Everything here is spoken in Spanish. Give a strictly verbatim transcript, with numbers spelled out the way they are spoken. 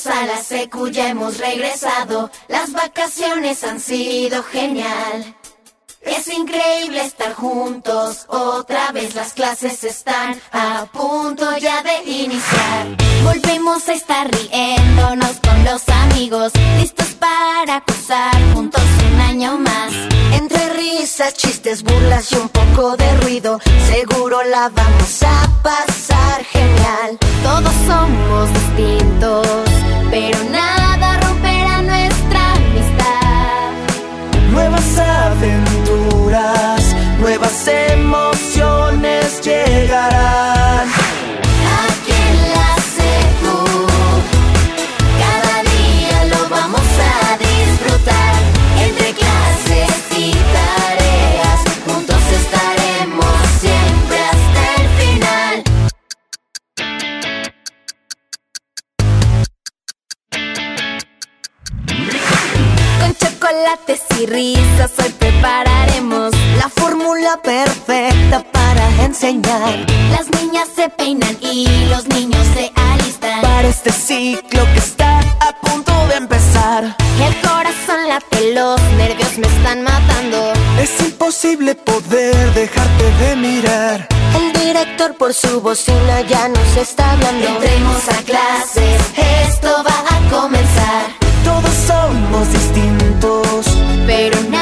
Todos a la secu ya hemos regresado. Las vacaciones han sido genial. Es increíble estar juntos. Otra vez las clases están a punto ya de iniciar. Volvemos a estar riéndonos con los amigos, listos para cruzar juntos un año más. Entre risas, chistes, burlas y un poco de ruido, seguro la vamos a pasar genial. Todos somos distintos, pero nada romperá nuestra amistad. Nuevas aventuras, nuevas emociones llegarán. Aquí en la secu, cada día lo vamos a disfrutar. Entre clases y tareas, juntos estaremos siempre hasta el final. Con chocolates y risas hoy prepararemos la fórmula perfecta para enseñar. Las niñas se peinan y los niños se alistan Para este ciclo que está a punto de empezar. El corazón late, los nervios me están matando. Es imposible poder dejarte de mirar. El director por su bocina ya nos está hablando. Entremos a clases, esto va a comenzar. Todos somos distintos, pero no